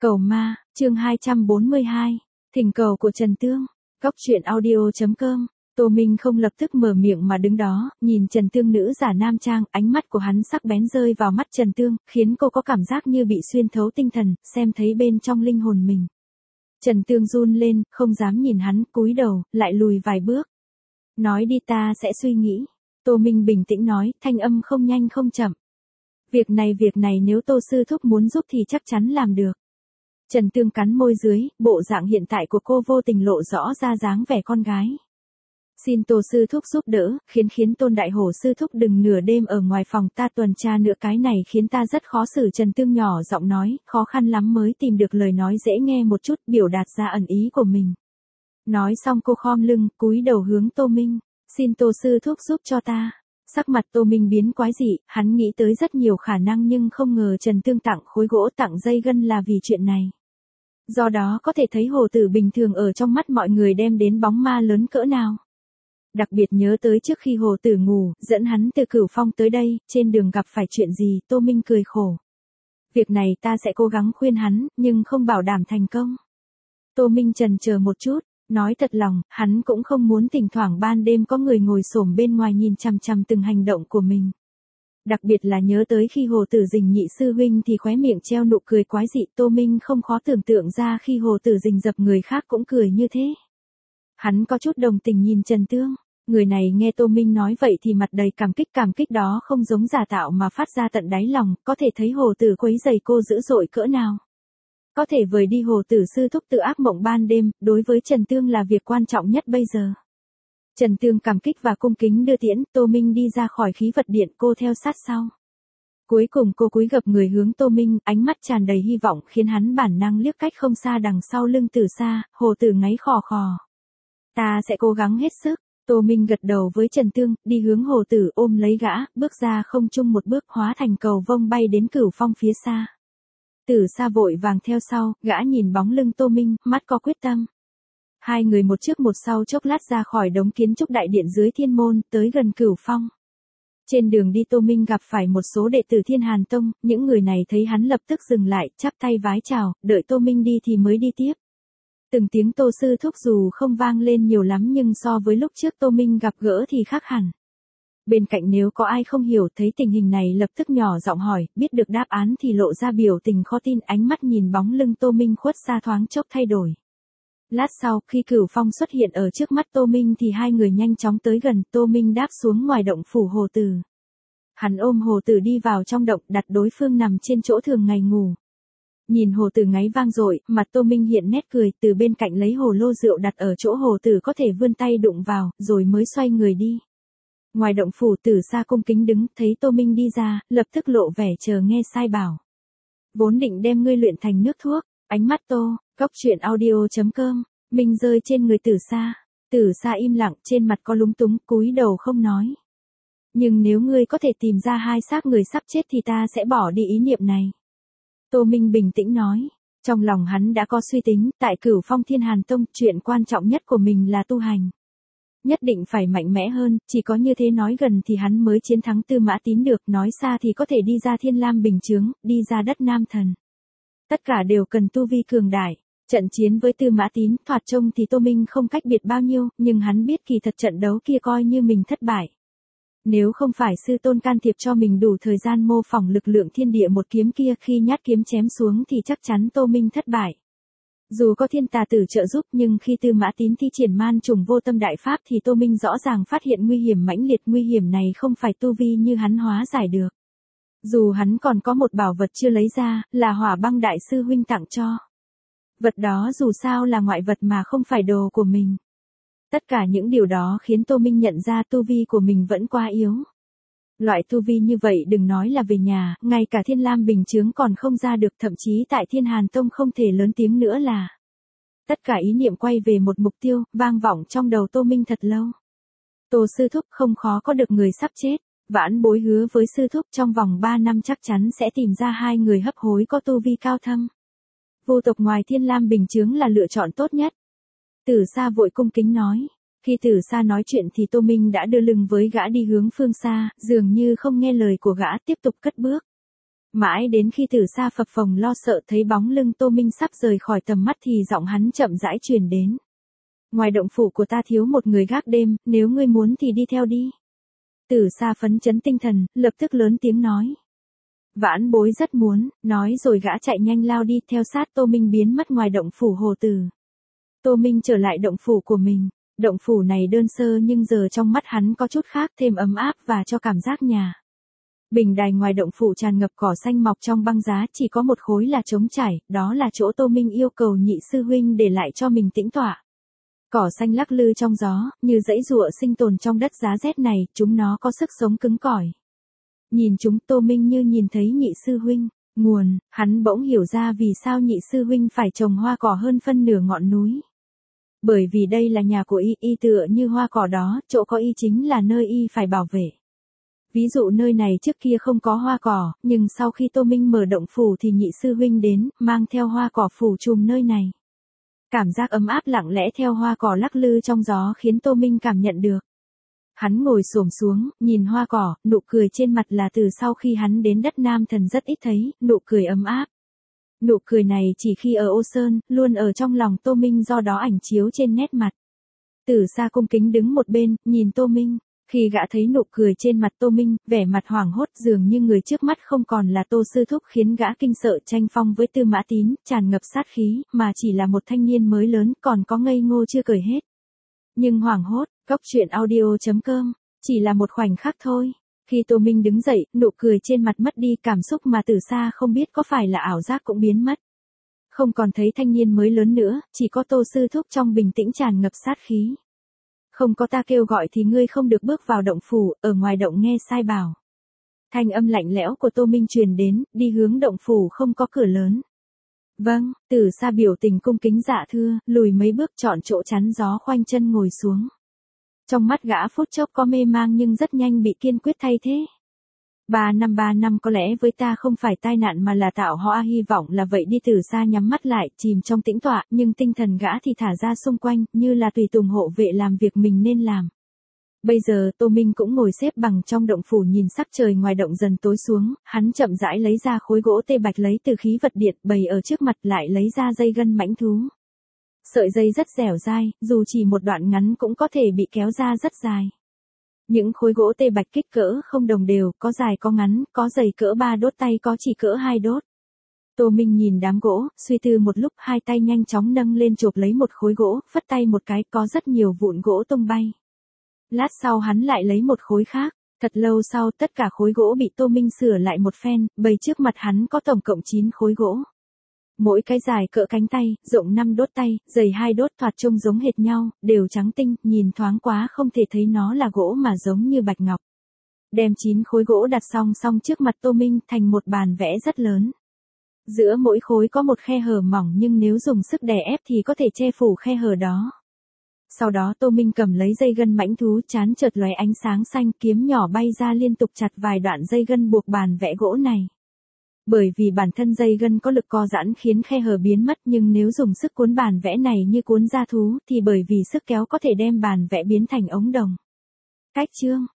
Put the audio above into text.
Cầu ma, chương 242, thỉnh cầu của Trần Tương, góc truyện audio.com. Tô Minh không lập tức mở miệng mà đứng đó, nhìn Trần Tương nữ giả nam trang, ánh mắt của hắn sắc bén rơi vào mắt Trần Tương, khiến cô có cảm giác như bị xuyên thấu tinh thần, xem thấy bên trong linh hồn mình. Trần Tương run lên, không dám nhìn hắn, cúi đầu, lại lùi vài bước. Nói đi ta sẽ suy nghĩ. Tô Minh bình tĩnh nói, thanh âm không nhanh không chậm. Việc này nếu Tô sư thúc muốn giúp thì chắc chắn làm được. Trần Tương cắn môi dưới, bộ dạng hiện tại của cô vô tình lộ rõ ra dáng vẻ con gái. Xin Tô sư thúc giúp đỡ, khiến Tôn đại hổ sư thúc đừng nửa đêm ở ngoài phòng ta tuần tra nữa, cái này khiến ta rất khó xử. Trần Tương nhỏ giọng nói, khó khăn lắm mới tìm được lời nói dễ nghe một chút, biểu đạt ra ẩn ý của mình. Nói xong cô khom lưng, cúi đầu hướng Tô Minh, xin Tô sư thúc giúp cho ta. Sắc mặt Tô Minh biến quái dị, hắn nghĩ tới rất nhiều khả năng nhưng không ngờ Trần Tương tặng khối gỗ tặng dây gân là vì chuyện này. Do đó có thể thấy hồ tử bình thường ở trong mắt mọi người đem đến bóng ma lớn cỡ nào. Đặc biệt nhớ tới trước khi hồ tử ngủ, dẫn hắn từ Cửu Phong tới đây, trên đường gặp phải chuyện gì, Tô Minh cười khổ. Việc này ta sẽ cố gắng khuyên hắn, nhưng không bảo đảm thành công. Tô Minh chần chờ một chút, nói thật lòng, hắn cũng không muốn thỉnh thoảng ban đêm có người ngồi xổm bên ngoài nhìn chằm chằm từng hành động của mình. Đặc biệt là nhớ tới khi hồ tử Dình nhị sư huynh thì khóe miệng treo nụ cười quái dị, Tô Minh không khó tưởng tượng ra khi hồ tử Dình dập người khác cũng cười như thế. Hắn có chút đồng tình nhìn Trần Tương, người này nghe Tô Minh nói vậy thì mặt đầy cảm kích đó không giống giả tạo mà phát ra tận đáy lòng, có thể thấy hồ tử quấy rầy cô dữ dội cỡ nào. Có thể vời đi hồ tử sư thúc tự ác mộng ban đêm, đối với Trần Tương là việc quan trọng nhất bây giờ. Trần Tương cảm kích và cung kính đưa tiễn, Tô Minh đi ra khỏi khí vật điện, cô theo sát sau. Cuối cùng cô cúi gập người hướng Tô Minh, ánh mắt tràn đầy hy vọng khiến hắn bản năng liếc cách không xa đằng sau lưng Tử Sa, hồ tử ngáy khò khò. Ta sẽ cố gắng hết sức. Tô Minh gật đầu với Trần Tương, đi hướng hồ tử ôm lấy gã, bước ra không trung một bước hóa thành cầu vông bay đến Cửu Phong phía xa. Tử Sa vội vàng theo sau, gã nhìn bóng lưng Tô Minh, mắt có quyết tâm. Hai người một trước một sau chốc lát ra khỏi đống kiến trúc đại điện dưới thiên môn, tới gần Cửu Phong. Trên đường đi Tô Minh gặp phải một số đệ tử Thiên Hàn Tông, những người này thấy hắn lập tức dừng lại, chắp tay vái chào, đợi Tô Minh đi thì mới đi tiếp. Từng tiếng Tô sư thúc dù không vang lên nhiều lắm nhưng so với lúc trước Tô Minh gặp gỡ thì khác hẳn. Bên cạnh nếu có ai không hiểu thấy tình hình này lập tức nhỏ giọng hỏi, biết được đáp án thì lộ ra biểu tình khó tin, ánh mắt nhìn bóng lưng Tô Minh khuất xa thoáng chốc thay đổi. Lát sau, khi Cửu Phong xuất hiện ở trước mắt Tô Minh thì hai người nhanh chóng tới gần, Tô Minh đáp xuống ngoài động phủ hồ tử. Hắn ôm hồ tử đi vào trong động, đặt đối phương nằm trên chỗ thường ngày ngủ. Nhìn hồ tử ngáy vang dội, mặt Tô Minh hiện nét cười, từ bên cạnh lấy hồ lô rượu đặt ở chỗ hồ tử có thể vươn tay đụng vào, rồi mới xoay người đi. Ngoài động phủ Tử Sa cung kính đứng, thấy Tô Minh đi ra, lập tức lộ vẻ chờ nghe sai bảo. Vốn định đem ngươi luyện thành nước thuốc, ánh mắt Tô, góc truyện audio.com, Minh rơi trên người Tử Sa. Tử Sa im lặng, trên mặt có lúng túng, cúi đầu không nói. Nhưng nếu ngươi có thể tìm ra hai xác người sắp chết thì ta sẽ bỏ đi ý niệm này. Tô Minh bình tĩnh nói, trong lòng hắn đã có suy tính, tại Cửu Phong Thiên Hàn Tông, chuyện quan trọng nhất của mình là tu hành. Nhất định phải mạnh mẽ hơn, chỉ có như thế nói gần thì hắn mới chiến thắng Tư Mã Tín được, nói xa thì có thể đi ra Thiên Lam Bình Chướng, đi ra đất Nam Thần. Tất cả đều cần tu vi cường đại. Trận chiến với Tư Mã Tín, thoạt trông thì Tô Minh không cách biệt bao nhiêu, nhưng hắn biết kỳ thật trận đấu kia coi như mình thất bại. Nếu không phải sư tôn can thiệp cho mình đủ thời gian mô phỏng lực lượng thiên địa một kiếm kia, khi nhát kiếm chém xuống thì chắc chắn Tô Minh thất bại. Dù có thiên tà tử trợ giúp nhưng khi Tư Mã Tín thi triển man trùng vô tâm đại pháp thì Tô Minh rõ ràng phát hiện nguy hiểm mãnh liệt, nguy hiểm này không phải tu vi như hắn hóa giải được. Dù hắn còn có một bảo vật chưa lấy ra, là Hỏa Băng đại sư huynh tặng cho. Vật đó dù sao là ngoại vật mà không phải đồ của mình. Tất cả những điều đó khiến Tô Minh nhận ra tu vi của mình vẫn quá yếu. Loại tu vi như vậy đừng nói là về nhà, ngay cả Thiên Lam Bình Chướng còn không ra được, thậm chí tại Thiên Hàn Tông không thể lớn tiếng nữa là. Tất cả ý niệm quay về một mục tiêu, vang vọng trong đầu Tô Minh thật lâu. Tô sư thúc không khó có được người sắp chết, vãn bối hứa với sư thúc trong vòng 3 năm chắc chắn sẽ tìm ra hai người hấp hối có tu vi cao thâm. Vô tộc ngoài Thiên Lam Bình Chướng là lựa chọn tốt nhất. Tử Sa vội cung kính nói. Khi Tử Sa nói chuyện thì Tô Minh đã đưa lưng với gã đi hướng phương xa, dường như không nghe lời của gã tiếp tục cất bước. Mãi đến khi Tử Sa phập phồng lo sợ thấy bóng lưng Tô Minh sắp rời khỏi tầm mắt thì giọng hắn chậm rãi truyền đến. Ngoài động phủ của ta thiếu một người gác đêm, nếu ngươi muốn thì đi theo đi. Tử Sa phấn chấn tinh thần, lập tức lớn tiếng nói. Vãn bối rất muốn, nói rồi gã chạy nhanh lao đi theo sát Tô Minh biến mất ngoài động phủ hồ tử. Tô Minh trở lại động phủ của mình. Động phủ này đơn sơ nhưng giờ trong mắt hắn có chút khác, thêm ấm áp và cho cảm giác nhà. Bình đài ngoài động phủ tràn ngập cỏ xanh mọc trong băng giá, chỉ có một khối là trống trải, đó là chỗ Tô Minh yêu cầu nhị sư huynh để lại cho mình tĩnh tọa. Cỏ xanh lắc lư trong gió, như dãy dụa sinh tồn trong đất giá rét này, chúng nó có sức sống cứng cỏi. Nhìn chúng Tô Minh như nhìn thấy nhị sư huynh, nguồn, hắn bỗng hiểu ra vì sao nhị sư huynh phải trồng hoa cỏ hơn phân nửa ngọn núi. Bởi vì đây là nhà của y tựa như hoa cỏ đó, chỗ có y chính là nơi y phải bảo vệ. Ví dụ nơi này trước kia không có hoa cỏ, nhưng sau khi Tô Minh mở động phủ thì nhị sư huynh đến, mang theo hoa cỏ phủ trùm nơi này. Cảm giác ấm áp lặng lẽ theo hoa cỏ lắc lư trong gió khiến Tô Minh cảm nhận được. Hắn ngồi xổm xuống, nhìn hoa cỏ, nụ cười trên mặt là từ sau khi hắn đến đất Nam Thần rất ít thấy, nụ cười ấm áp. Nụ cười này chỉ khi ở Ô Sơn, luôn ở trong lòng Tô Minh do đó ảnh chiếu trên nét mặt. Tử Sa cung kính đứng một bên, nhìn Tô Minh. Khi gã thấy nụ cười trên mặt Tô Minh, vẻ mặt hoảng hốt dường như người trước mắt không còn là Tô Sư Thúc khiến gã kinh sợ tranh phong với Tư Mã Tín, tràn ngập sát khí, mà chỉ là một thanh niên mới lớn còn có ngây ngô chưa cười hết. Nhưng hoảng hốt, Cốc.audio.com, chỉ là một khoảnh khắc thôi. Khi Tô Minh đứng dậy, nụ cười trên mặt mất đi, cảm xúc mà Tử Sa không biết có phải là ảo giác cũng biến mất. Không còn thấy thanh niên mới lớn nữa, chỉ có Tô Sư Thúc trong bình tĩnh tràn ngập sát khí. Không có ta kêu gọi thì ngươi không được bước vào động phủ, ở ngoài động nghe sai bảo. Thanh âm lạnh lẽo của Tô Minh truyền đến, đi hướng động phủ không có cửa lớn. Vâng, Tử Sa biểu tình cung kính dạ thưa, lùi mấy bước chọn chỗ chắn gió khoanh chân ngồi xuống. Trong mắt gã phút chốc có mê mang nhưng rất nhanh bị kiên quyết thay thế. 3 năm có lẽ với ta không phải tai nạn mà là tạo hóa, hy vọng là vậy đi. Tử Sa nhắm mắt lại, chìm trong tĩnh tọa, nhưng tinh thần gã thì thả ra xung quanh, như là tùy tùng hộ vệ làm việc mình nên làm. Bây giờ Tô Minh cũng ngồi xếp bằng trong động phủ nhìn sắc trời ngoài động dần tối xuống, hắn chậm rãi lấy ra khối gỗ tê bạch lấy từ khí vật điện bày ở trước mặt, lại lấy ra dây gân mãnh thú. Sợi dây rất dẻo dai, dù chỉ một đoạn ngắn cũng có thể bị kéo ra rất dài. Những khối gỗ tê bạch kích cỡ không đồng đều, có dài có ngắn, có dày cỡ 3 đốt tay có chỉ cỡ 2 đốt. Tô Minh nhìn đám gỗ, suy tư một lúc, hai tay nhanh chóng nâng lên chộp lấy một khối gỗ, phất tay một cái, có rất nhiều vụn gỗ tung bay. Lát sau hắn lại lấy một khối khác, thật lâu sau tất cả khối gỗ bị Tô Minh sửa lại một phen, bày trước mặt hắn có tổng cộng 9 khối gỗ. Mỗi cái dài cỡ cánh tay, rộng 5 đốt tay, dày 2 đốt, thoạt trông giống hệt nhau, đều trắng tinh, nhìn thoáng quá không thể thấy nó là gỗ mà giống như bạch ngọc. Đem 9 khối gỗ đặt song song trước mặt Tô Minh thành một bàn vẽ rất lớn. Giữa mỗi khối có một khe hở mỏng nhưng nếu dùng sức đè ép thì có thể che phủ khe hở đó. Sau đó Tô Minh cầm lấy dây gân mãnh thú, chán chợt lóe ánh sáng xanh, kiếm nhỏ bay ra liên tục chặt vài đoạn dây gân buộc bàn vẽ gỗ này. Bởi vì bản thân dây gân có lực co giãn khiến khe hở biến mất, nhưng nếu dùng sức cuốn bàn vẽ này như cuốn da thú thì bởi vì sức kéo có thể đem bàn vẽ biến thành ống đồng. Cách chương